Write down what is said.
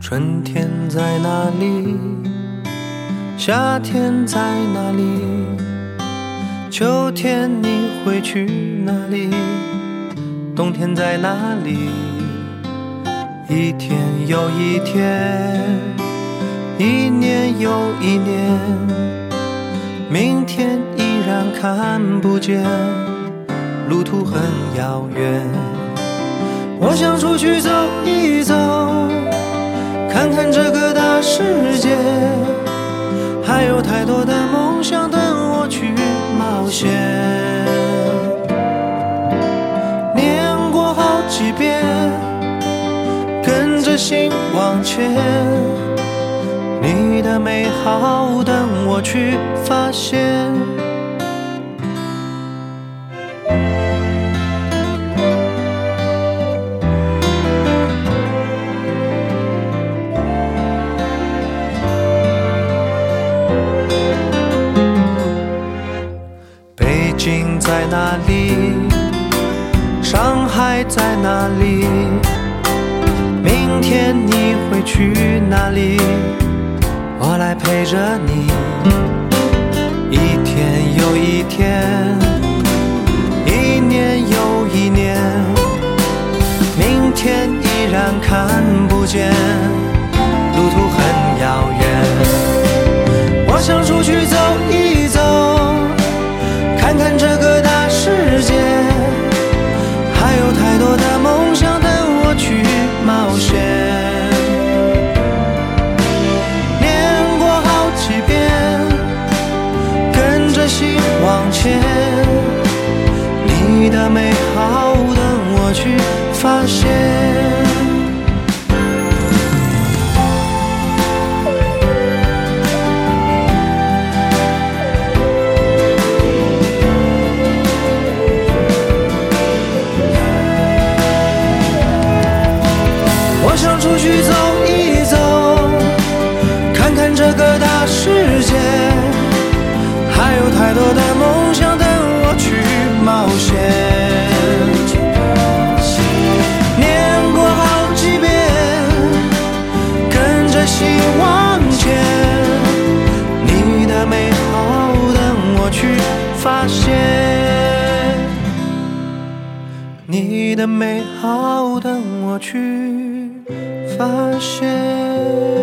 春天在哪里？夏天在哪里？秋天你会去哪里？冬天在哪里？一天又一天，一年又一年，明天依然看不见，路途很遥远。我想出去走一走，看看这个大世界，还有太多的梦想等我去冒险。念过好几遍，跟着心往前，你的美好等我去发现。北京在哪里？上海在哪里？明天你会去哪里？我来陪着你，一天又一天，一年又一年，明天依然看不见，路途很遥远。我想出去走一走，看看这个大世界，还有太多的梦想等我去冒险。念过好几遍，跟着心往前，你的美好等我去发现。我想出去走一走，看看这个大世界，还有太多的梦想等我去冒险。念过好几遍，跟着心往前，你的美好等我去发现，你的美好等我去发现。